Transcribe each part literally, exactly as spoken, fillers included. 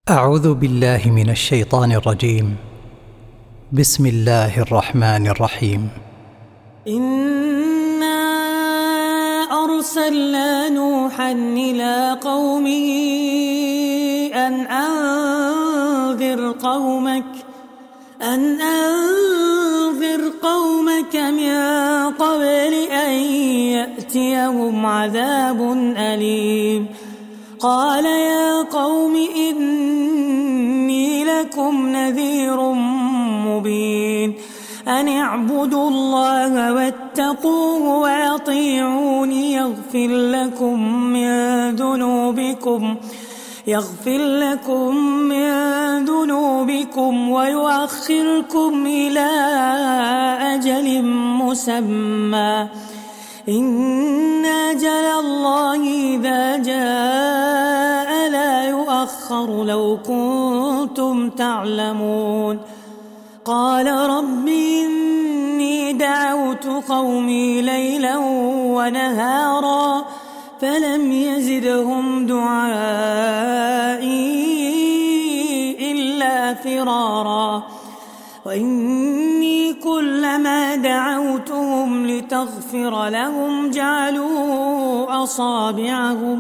أعوذ بالله من الشيطان الرجيم. بسم الله الرحمن الرحيم. إنا أرسلنا نوحا إلى قومه أن أنذر قومك أن أنذر قومك من قبل أن يأتيهم عذاب أليم. قال يا قوم إني لكم نذير مبين أن اعبدوا الله واتقوه وأطيعوني يغفر لكم من ذنوبكم يغفر لكم من ذنوبكم ويؤخركم إلى أجل مسمى إن أجل الله إذا جاء لا يؤخر لو كنتم تعلمون. قال رب إني دعوت قومي ليلا ونهارا فلم يزدهم دعائي إلا فرارا وإني كلما دعوتهم لتغفر لهم جعلوا أصابعهم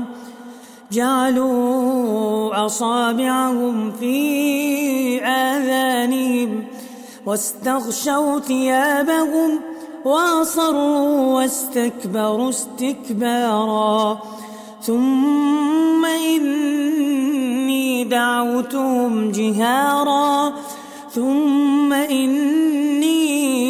جعلوا أصابعهم في آذانهم واستغشوا ثيابهم وأصروا واستكبروا استكبارا ثم إني دعوتهم جهارا ثم إني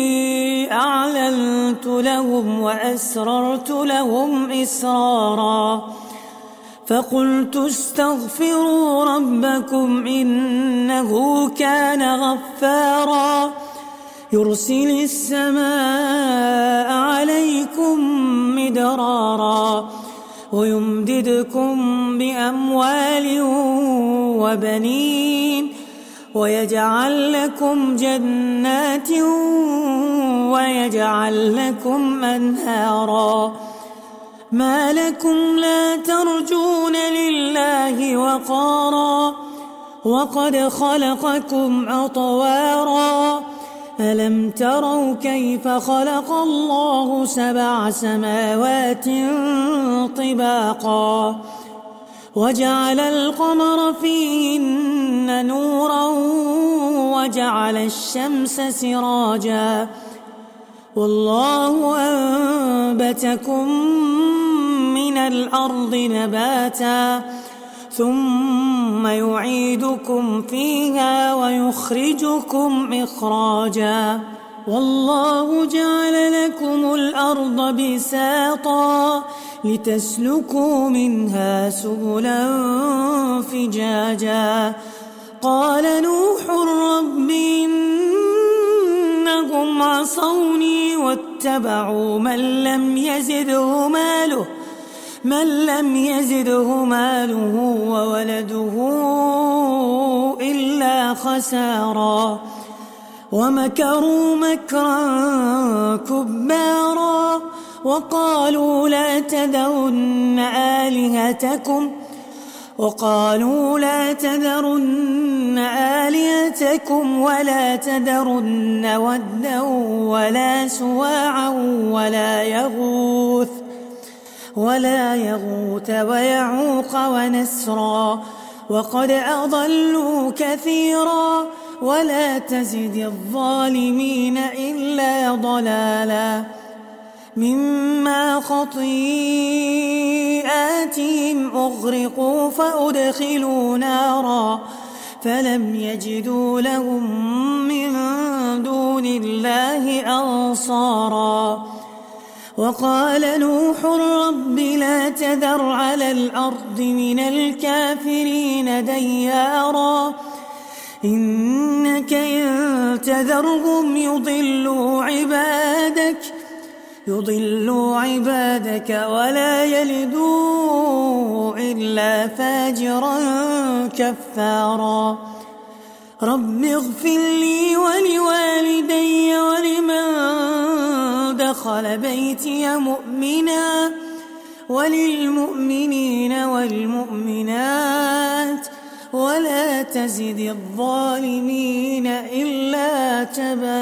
أعلنت لهم وأسررت لهم إسرارا فقلت استغفروا ربكم إنه كان غفارا يرسل السماء عليكم مدرارا ويمددكم بأموال وبنين ويجعل لكم جنات ويجعل لكم أنهارا ما لكم لا ترجون لله وقارا وقد خلقكم أطوارا ألم تروا كيف خلق الله سبع سماوات طباقا وجعل القمر فيهن نورا وجعل الشمس سراجا والله أنبتكم من الأرض نباتا ثم يعيدكم فيها ويخرجكم إخراجا والله جعل لكم الأرض بساطا لتسلكوا منها سبلا فجاجا قال نوح رب إنهم عصوني واتبعوا من لم يزده ماله من لم يزده ماله وولده إلا خسارا ومكروا مكرا كبارا وقالوا لا تذرن آلهتكم وقالوا لا تذرن آلهتكم ولا تذرن ودا ولا سواعا ولا يغوث ولا يغوث ويعوق ونسرا وقد أضلوا كثيرا ولا تزد الظالمين إلا ضلالا مما خطيئاتهم أغرقوا فأدخلوا نارا فلم يجدوا لهم من دون الله أنصارا وقال نوح رب لا تذر على الأرض من الكافرين ديارا إنك إن تذرهم يضلوا عبادك يضلوا عبادك ولا يلدوا إلا فاجرا كفارا رب اغفر لي ولوالدي ولمن دخل بيتي مؤمنا وللمؤمنين والمؤمنات ولا تزد الظالمين إلا تباراً.